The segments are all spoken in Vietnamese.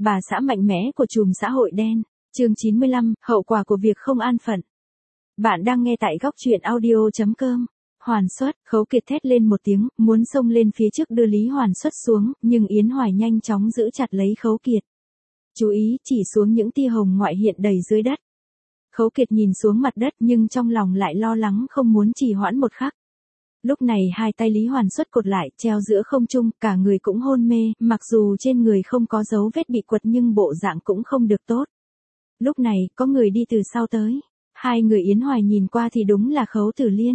bà xã mạnh mẽ của chùm xã hội đen. Chương 95, hậu quả của việc không an phận. Bạn đang nghe tại góc truyện audio.com. Hoàn Xuất, Khấu Kiệt thét lên một tiếng, muốn xông lên phía trước đưa Lý Hoàn Xuất xuống, nhưng Yến Hoài nhanh chóng giữ chặt lấy Khấu Kiệt. Chú ý, chỉ xuống những tia hồng ngoại hiện đầy dưới đất. Khấu Kiệt nhìn xuống mặt đất nhưng trong lòng lại lo lắng không muốn trì hoãn một khắc. Lúc này hai tay Lý Hoàn Xuất cột lại, treo giữa không trung, cả người cũng hôn mê, mặc dù trên người không có dấu vết bị quật nhưng bộ dạng cũng không được tốt. Lúc này, có người đi từ sau tới. Hai người Yến Hoài nhìn qua thì đúng là Khấu Tử Liên.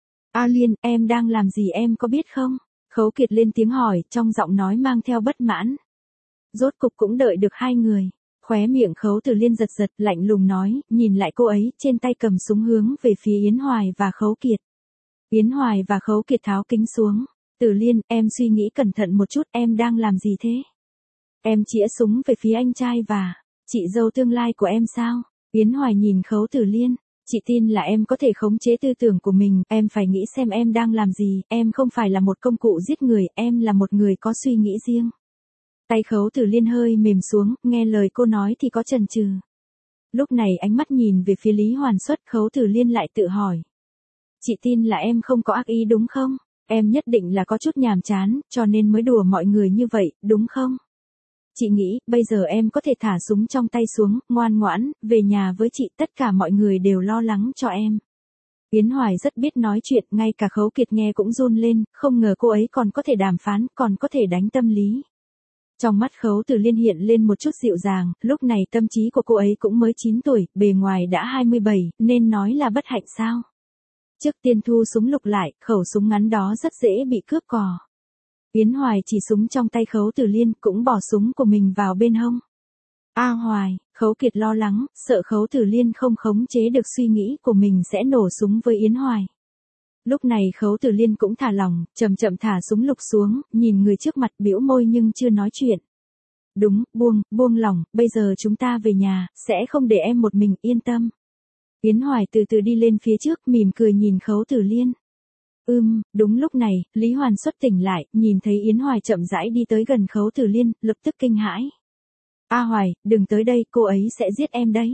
A Liên, em đang làm gì em có biết không? Khấu Kiệt lên tiếng hỏi, trong giọng nói mang theo bất mãn. Rốt cục cũng đợi được hai người. Khóe miệng Khấu Tử Liên giật giật, lạnh lùng nói, nhìn lại cô ấy, trên tay cầm súng hướng về phía Yến Hoài và Khấu Kiệt. Yến Hoài và Khấu Kiệt tháo kính xuống. Tử Liên, em suy nghĩ cẩn thận một chút, em đang làm gì thế? Em chĩa súng về phía anh trai và chị dâu tương lai của em sao? Yến Hoài nhìn Khấu Tử Liên. Chị tin là em có thể khống chế tư tưởng của mình, em phải nghĩ xem em đang làm gì, em không phải là một công cụ giết người, em là một người có suy nghĩ riêng. Tay Khấu Tử Liên hơi mềm xuống, nghe lời cô nói thì có chần chừ. Lúc này ánh mắt nhìn về phía Lý Hoàn Xuất, Khấu Tử Liên lại tự hỏi. Chị tin là em không có ác ý đúng không? Em nhất định là có chút nhàm chán, cho nên mới đùa mọi người như vậy, đúng không? Chị nghĩ, bây giờ em có thể thả súng trong tay xuống, ngoan ngoãn, về nhà với chị, tất cả mọi người đều lo lắng cho em. Yến Hoài rất biết nói chuyện, ngay cả Khấu Kiệt nghe cũng run lên, không ngờ cô ấy còn có thể đàm phán, còn có thể đánh tâm lý. Trong mắt Khấu Tử Liên hiện lên một chút dịu dàng, lúc này tâm trí của cô ấy cũng mới 9 tuổi, bề ngoài đã 27, nên nói là bất hạnh sao? Trước tiên thu súng lục lại, khẩu súng ngắn đó rất dễ bị cướp cò. Yến Hoài chỉ súng trong tay Khấu Tử Liên, cũng bỏ súng của mình vào bên hông. A Hoài, Khấu Kiệt lo lắng, sợ Khấu Tử Liên không khống chế được suy nghĩ của mình sẽ nổ súng với Yến Hoài. Lúc này Khấu Tử Liên cũng thả lỏng, chậm chậm thả súng lục xuống, nhìn người trước mặt bĩu môi nhưng chưa nói chuyện. Đúng, buông lỏng, bây giờ chúng ta về nhà, sẽ không để em một mình, yên tâm. Yến Hoài từ từ đi lên phía trước, mỉm cười nhìn Khấu Tử Liên. Đúng lúc này, Lý Hoàn Xuất tỉnh lại, nhìn thấy Yến Hoài chậm rãi đi tới gần Khấu Tử Liên, lập tức kinh hãi. A Hoài, đừng tới đây, cô ấy sẽ giết em đấy.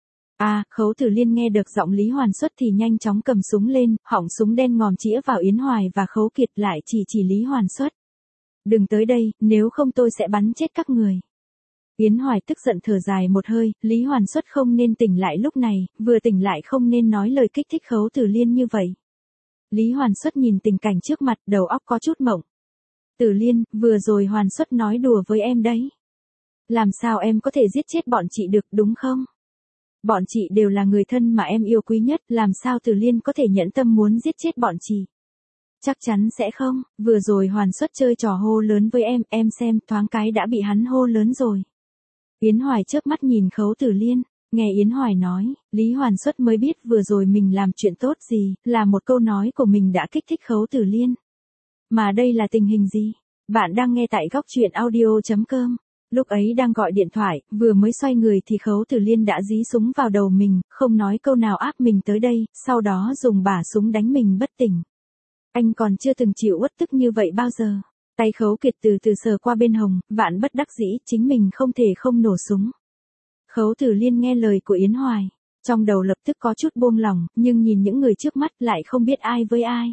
Khấu Tử Liên nghe được giọng Lý Hoàn Xuất thì nhanh chóng cầm súng lên, họng súng đen ngòm chĩa vào Yến Hoài và Khấu Kiệt, lại chỉ Lý Hoàn Xuất. Đừng tới đây, nếu không tôi sẽ bắn chết các người. Yến Hoài tức giận thở dài một hơi, Lý Hoàn Xuất không nên tỉnh lại lúc này, vừa tỉnh lại không nên nói lời kích thích Khấu Tử Liên như vậy. Lý Hoàn Xuất nhìn tình cảnh trước mặt, đầu óc có chút mộng. Tử Liên, vừa rồi Hoàn Xuất nói đùa với em đấy. Làm sao em có thể giết chết bọn chị được, đúng không? Bọn chị đều là người thân mà em yêu quý nhất, làm sao Tử Liên có thể nhẫn tâm muốn giết chết bọn chị? Chắc chắn sẽ không, vừa rồi Hoàn Xuất chơi trò hô lớn với em xem, thoáng cái đã bị hắn hô lớn rồi. Yến Hoài chớp mắt nhìn Khấu Tử Liên, nghe Yến Hoài nói, Lý Hoàn Xuất mới biết vừa rồi mình làm chuyện tốt gì, là một câu nói của mình đã kích thích Khấu Tử Liên. Mà đây là tình hình gì? Bạn đang nghe tại góc truyện audio.com. Lúc ấy đang gọi điện thoại, vừa mới xoay người thì Khấu Tử Liên đã dí súng vào đầu mình, không nói câu nào áp mình tới đây, sau đó dùng bả súng đánh mình bất tỉnh. Anh còn chưa từng chịu uất tức như vậy bao giờ. Tay Khấu Kiệt từ từ sờ qua bên hồng, vạn bất đắc dĩ, chính mình không thể không nổ súng. Khấu Tử Liên nghe lời của Yến Hoài, trong đầu lập tức có chút buông lỏng, nhưng nhìn những người trước mắt lại không biết ai với ai.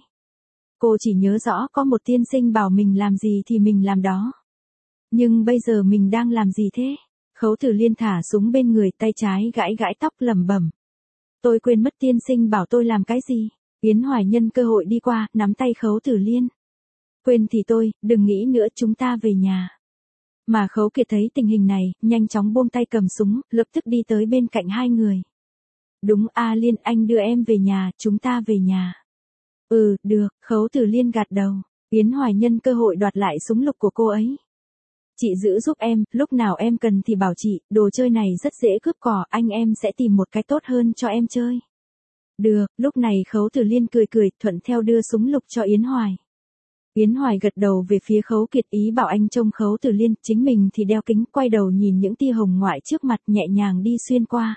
Cô chỉ nhớ rõ có một tiên sinh bảo mình làm gì thì mình làm đó. Nhưng bây giờ mình đang làm gì thế? Khấu Tử Liên thả súng bên người, tay trái gãi gãi tóc lẩm bẩm. Tôi quên mất tiên sinh bảo tôi làm cái gì. Yến Hoài nhân cơ hội đi qua, nắm tay Khấu Tử Liên. Quên thì tôi, đừng nghĩ nữa, chúng ta về nhà. Mà Khấu Kiệt thấy tình hình này, nhanh chóng buông tay cầm súng, lập tức đi tới bên cạnh hai người. Đúng, Liên, anh đưa em về nhà, chúng ta về nhà. Được, Khấu Tử Liên gật đầu. Yến Hoài nhân cơ hội đoạt lại súng lục của cô ấy. Chị giữ giúp em, lúc nào em cần thì bảo chị, đồ chơi này rất dễ cướp cò, anh em sẽ tìm một cái tốt hơn cho em chơi. Được, lúc này Khấu Tử Liên cười, thuận theo đưa súng lục cho Yến Hoài. Yến Hoài gật đầu về phía Khấu Kiệt, ý bảo anh trông Khấu Tử Liên, chính mình thì đeo kính, quay đầu nhìn những tia hồng ngoại trước mặt, nhẹ nhàng đi xuyên qua.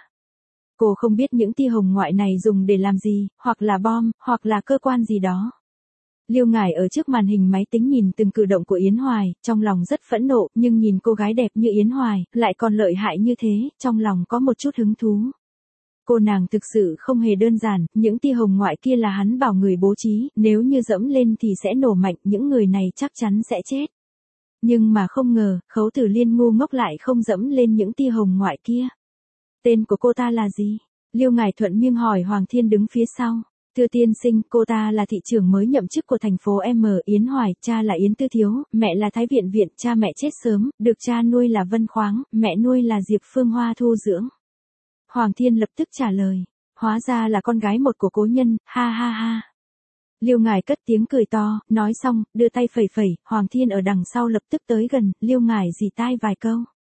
Cô không biết những tia hồng ngoại này dùng để làm gì, hoặc là bom, hoặc là cơ quan gì đó. Liêu Ngải ở trước màn hình máy tính nhìn từng cử động của Yến Hoài, trong lòng rất phẫn nộ, nhưng nhìn cô gái đẹp như Yến Hoài, lại còn lợi hại như thế, trong lòng có một chút hứng thú. Cô nàng thực sự không hề đơn giản, những tia hồng ngoại kia là hắn bảo người bố trí, nếu như dẫm lên thì sẽ nổ mạnh, những người này chắc chắn sẽ chết. Nhưng mà không ngờ, Khấu Tử Liên ngu ngốc lại không dẫm lên những tia hồng ngoại kia. Tên của cô ta là gì? Liêu Ngải thuận miệng hỏi Hoàng Thiên đứng phía sau. Thưa tiên sinh, cô ta là thị trưởng mới nhậm chức của thành phố M. Yến Hoài, cha là Yến Tư Thiếu, mẹ là Thái Viện Viện, cha mẹ chết sớm, được cha nuôi là Vân Khoáng, mẹ nuôi là Diệp Phương Hoa thu dưỡng. Hoàng Thiên lập tức trả lời, hóa ra là con gái một của cố nhân, ha ha ha. Liêu Ngải cất tiếng cười to, nói xong, đưa tay phẩy phẩy, Hoàng Thiên ở đằng sau lập tức tới gần, Liêu Ngải rì tai vài câu.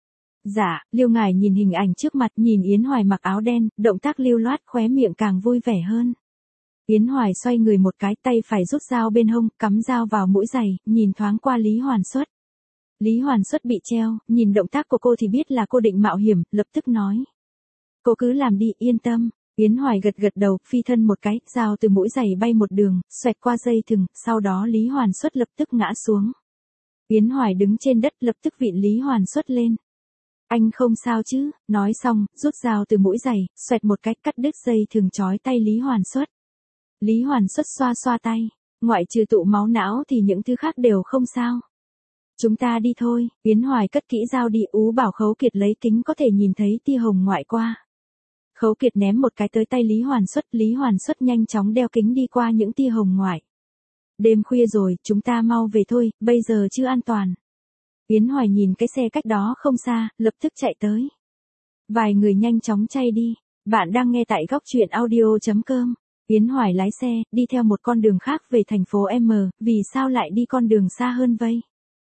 Dạ, Liêu Ngải nhìn hình ảnh trước mặt, nhìn Yến Hoài mặc áo đen, động tác lưu loát, khóe miệng càng vui vẻ hơn. Yến Hoài xoay người một cái, tay phải rút dao bên hông, cắm dao vào mũi giày, nhìn thoáng qua Lý Hoàn Xuất. Lý Hoàn Xuất bị treo, nhìn động tác của cô thì biết là cô định mạo hiểm, lập tức nói. Cô cứ làm đi, yên tâm. Yến Hoài gật gật đầu, phi thân một cái, dao từ mũi giày bay một đường, xoẹt qua dây thừng, sau đó Lý Hoàn Xuất lập tức ngã xuống. Yến Hoài đứng trên đất lập tức vịn Lý Hoàn Xuất lên. Anh không sao chứ, nói xong, rút dao từ mũi giày, xoẹt một cái cắt đứt dây thừng trói tay Lý Hoàn Xuất. Lý Hoàn Xuất xoa xoa tay, ngoại trừ tụ máu não thì những thứ khác đều không sao. Chúng ta đi thôi, Yến Hoài cất kỹ dao đi, bảo Khấu Kiệt lấy kính có thể nhìn thấy tia hồng ngoại qua. Khấu Kiệt ném một cái tới tay Lý Hoàn Xuất nhanh chóng đeo kính đi qua những tia hồng ngoại. Đêm khuya rồi, chúng ta mau về thôi, bây giờ chưa an toàn. Yến Hoài nhìn cái xe cách đó không xa, lập tức chạy tới. Vài người nhanh chóng chạy đi, bạn đang nghe tại góc truyện audio.com. Yến Hoài lái xe, đi theo một con đường khác về thành phố M, vì sao lại đi con đường xa hơn vậy?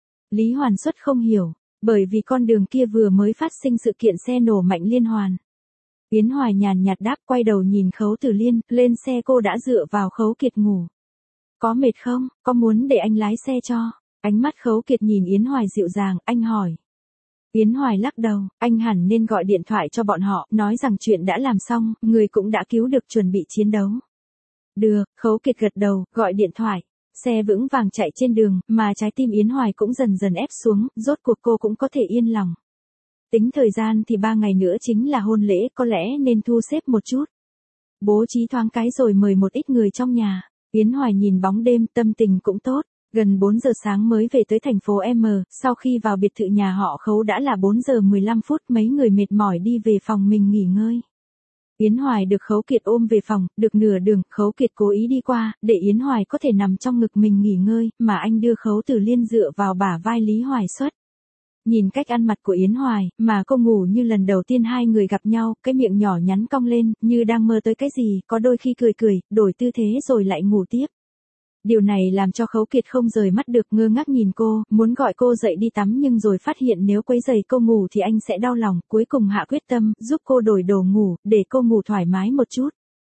Lý Hoàn Xuất không hiểu, bởi vì con đường kia vừa mới phát sinh sự kiện xe nổ mạnh liên hoàn. Yến Hoài nhàn nhạt đáp, quay đầu nhìn Khấu Tử Liên, lên xe cô đã dựa vào Khấu Kiệt ngủ. Có mệt không, có muốn để anh lái xe cho? Ánh mắt Khấu Kiệt nhìn Yến Hoài dịu dàng, anh hỏi. Yến Hoài lắc đầu, anh hẳn nên gọi điện thoại cho bọn họ, nói rằng chuyện đã làm xong, người cũng đã cứu được, chuẩn bị chiến đấu. Được, Khấu Kiệt gật đầu, gọi điện thoại. Xe vững vàng chạy trên đường, mà trái tim Yến Hoài cũng dần dần ép xuống, rốt cuộc cô cũng có thể yên lòng. Tính thời gian thì 3 ngày nữa chính là hôn lễ, có lẽ nên thu xếp một chút. Bố trí thoáng cái rồi mời một ít người trong nhà. Yến Hoài nhìn bóng đêm, tâm tình cũng tốt. Gần 4 giờ sáng mới về tới thành phố M, sau khi vào biệt thự nhà họ Khấu đã là 4 giờ 15 phút, mấy người mệt mỏi đi về phòng mình nghỉ ngơi. Yến Hoài được Khấu Kiệt ôm về phòng, được nửa đường, Khấu Kiệt cố ý đi qua, để Yến Hoài có thể nằm trong ngực mình nghỉ ngơi, mà anh đưa Khấu Tử Liên dựa vào bả vai Lý Hoài Xuất. Nhìn cách ăn mặc của Yến Hoài, mà cô ngủ như lần đầu tiên hai người gặp nhau, cái miệng nhỏ nhắn cong lên, như đang mơ tới cái gì, có đôi khi cười cười, đổi tư thế rồi lại ngủ tiếp. Điều này làm cho Khấu Kiệt không rời mắt được, ngơ ngác nhìn cô, muốn gọi cô dậy đi tắm nhưng rồi phát hiện nếu quấy rầy cô ngủ thì anh sẽ đau lòng, cuối cùng hạ quyết tâm, giúp cô đổi đồ ngủ, để cô ngủ thoải mái một chút.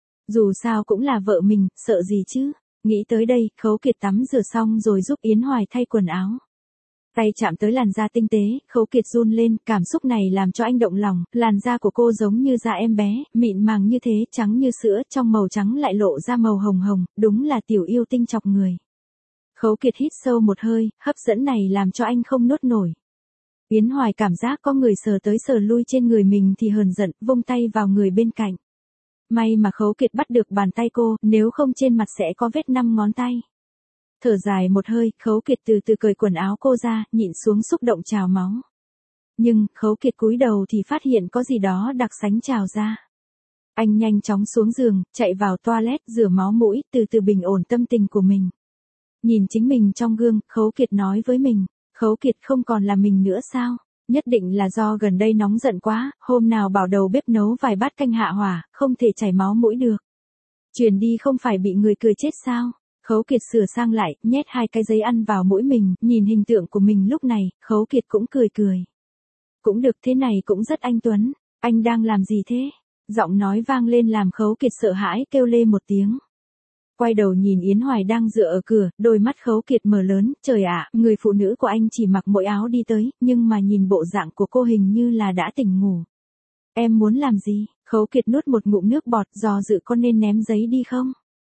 Dù sao cũng là vợ mình, sợ gì chứ. Nghĩ tới đây, Khấu Kiệt tắm rửa xong rồi giúp Yến Hoài thay quần áo. Tay chạm tới làn da tinh tế, Khấu Kiệt run lên, cảm xúc này làm cho anh động lòng, làn da của cô giống như da em bé, mịn màng như thế, trắng như sữa, trong màu trắng lại lộ ra màu hồng hồng, đúng là tiểu yêu tinh chọc người. Khấu Kiệt hít sâu một hơi, hấp dẫn này làm cho anh không nuốt nổi. Yến Hoài cảm giác có người sờ tới sờ lui trên người mình thì hờn giận, vung tay vào người bên cạnh. May mà Khấu Kiệt bắt được bàn tay cô, nếu không trên mặt sẽ có vết 5 ngón tay. Thở dài một hơi, Khấu Kiệt từ từ cởi quần áo cô ra, nhịn xuống xúc động trào máu. Nhưng, Khấu Kiệt cúi đầu thì phát hiện có gì đó đặc sánh trào ra. Anh nhanh chóng xuống giường, chạy vào toilet, rửa máu mũi, từ từ bình ổn tâm tình của mình. Nhìn chính mình trong gương, Khấu Kiệt nói với mình, Khấu Kiệt không còn là mình nữa sao? Nhất định là do gần đây nóng giận quá, hôm nào bảo đầu bếp nấu vài bát canh hạ hỏa, không thể chảy máu mũi được. Truyền đi không phải bị người cười chết sao? Khấu Kiệt sửa sang lại, nhét 2 cái giấy ăn vào mũi mình, nhìn hình tượng của mình lúc này, Khấu Kiệt cũng cười cười. Cũng được, thế này cũng rất anh tuấn, anh đang làm gì thế? Giọng nói vang lên làm Khấu Kiệt sợ hãi, kêu lê một tiếng. Quay đầu nhìn Yến Hoài đang dựa ở cửa, đôi mắt Khấu Kiệt mở lớn, trời ạ, người phụ nữ của anh chỉ mặc mỗi áo đi tới, nhưng mà nhìn bộ dạng của cô hình như là đã tỉnh ngủ. Em muốn làm gì? Khấu Kiệt nuốt một ngụm nước bọt, do dự có nên ném giấy đi không?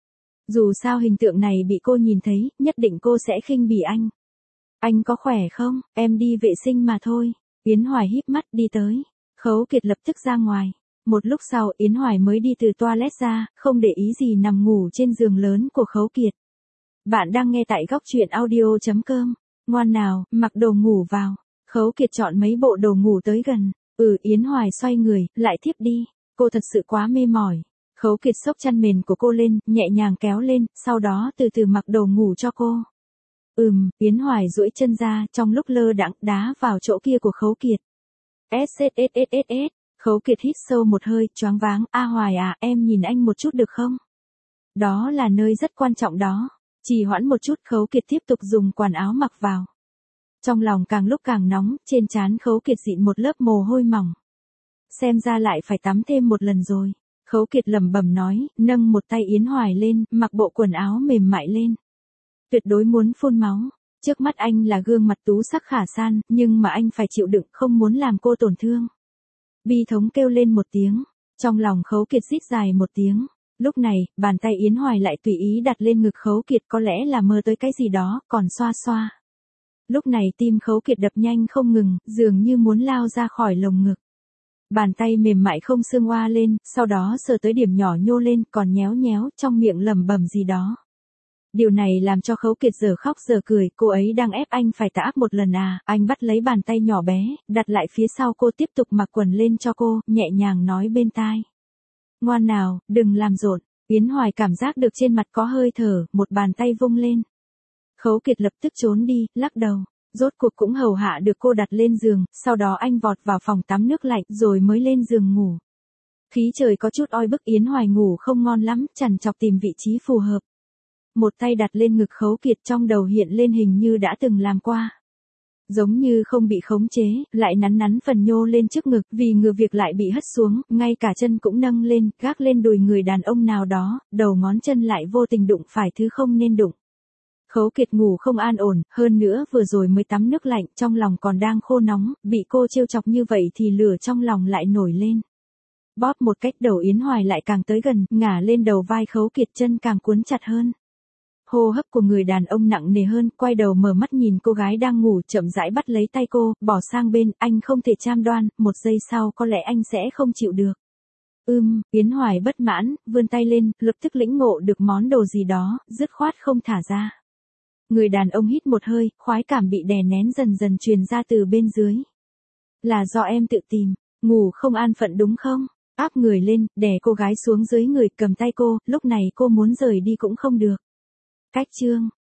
Dù sao hình tượng này bị cô nhìn thấy, nhất định cô sẽ khinh bỉ anh. Anh có khỏe không? Em đi vệ sinh mà thôi. Yến Hoài híp mắt đi tới. Khấu Kiệt lập tức ra ngoài. Một lúc sau Yến Hoài mới đi từ toilet ra, không để ý gì nằm ngủ trên giường lớn của Khấu Kiệt. Bạn đang nghe tại góc truyện audio.com. Ngoan nào, mặc đồ ngủ vào. Khấu Kiệt chọn mấy bộ đồ ngủ tới gần. Yến Hoài xoay người, lại thiếp đi. Cô thật sự quá mê mỏi. Khấu Kiệt xốc chăn mền của cô lên, nhẹ nhàng kéo lên, sau đó từ từ mặc đồ ngủ cho cô. Yến Hoài duỗi chân ra, trong lúc lơ đãng đá vào chỗ kia của Khấu Kiệt. SSSSSS. Khấu Kiệt hít sâu một hơi, choáng váng, Hoài à, em nhìn anh một chút được không? Đó là nơi rất quan trọng đó. Trì hoãn một chút, Khấu Kiệt tiếp tục dùng quần áo mặc vào. Trong lòng càng lúc càng nóng, trên trán Khấu Kiệt dịn một lớp mồ hôi mỏng. Xem ra lại phải tắm thêm một lần rồi. Khấu Kiệt lẩm bẩm nói, nâng một tay Yến Hoài lên, mặc bộ quần áo mềm mại lên. Tuyệt đối muốn phun máu. Trước mắt anh là gương mặt tú sắc khả san, nhưng mà anh phải chịu đựng, không muốn làm cô tổn thương. Bi thống kêu lên một tiếng. Trong lòng Khấu Kiệt rít dài một tiếng. Lúc này, bàn tay Yến Hoài lại tùy ý đặt lên ngực Khấu Kiệt, có lẽ là mơ tới cái gì đó, còn xoa xoa. Lúc này tim Khấu Kiệt đập nhanh không ngừng, dường như muốn lao ra khỏi lồng ngực. Bàn tay mềm mại không xương oa lên, sau đó sờ tới điểm nhỏ nhô lên, còn nhéo nhéo, trong miệng lẩm bẩm gì đó. Điều này làm cho Khấu Kiệt giờ khóc giờ cười, cô ấy đang ép anh phải tạ ác một lần à, anh bắt lấy bàn tay nhỏ bé, đặt lại phía sau cô, tiếp tục mặc quần lên cho cô, nhẹ nhàng nói bên tai. Ngoan nào, đừng làm rộn. Yến Hoài cảm giác được trên mặt có hơi thở, một bàn tay vung lên. Khấu Kiệt lập tức trốn đi, lắc đầu. Rốt cuộc cũng hầu hạ được cô đặt lên giường, sau đó anh vọt vào phòng tắm nước lạnh rồi mới lên giường ngủ. Khí trời có chút oi bức, Yến Hoài ngủ không ngon lắm, trằn trọc tìm vị trí phù hợp. Một tay đặt lên ngực Khấu Kiệt, trong đầu hiện lên hình như đã từng làm qua. Giống như không bị khống chế, lại nắn nắn phần nhô lên trước ngực, vì ngừa việc lại bị hất xuống, ngay cả chân cũng nâng lên, gác lên đùi người đàn ông nào đó, đầu ngón chân lại vô tình đụng phải thứ không nên đụng. Khấu Kiệt ngủ không an ổn, hơn nữa vừa rồi mới tắm nước lạnh, trong lòng còn đang khô nóng, bị cô trêu chọc như vậy thì lửa trong lòng lại nổi lên. Bóp một cách đầu Yến Hoài lại càng tới gần, ngả lên đầu vai Khấu Kiệt, chân càng cuốn chặt hơn. Hô hấp của người đàn ông nặng nề hơn, quay đầu mở mắt nhìn cô gái đang ngủ, chậm rãi bắt lấy tay cô, bỏ sang bên, anh không thể cam đoan, một giây sau có lẽ anh sẽ không chịu được. Yến Hoài bất mãn, vươn tay lên, lập tức lĩnh ngộ được món đồ gì đó, dứt khoát không thả ra. Người đàn ông hít một hơi, khoái cảm bị đè nén dần dần truyền ra từ bên dưới. Là do em tự tìm, ngủ không an phận đúng không? Áp người lên, đè cô gái xuống dưới người, cầm tay cô, lúc này cô muốn rời đi cũng không được. Cách chương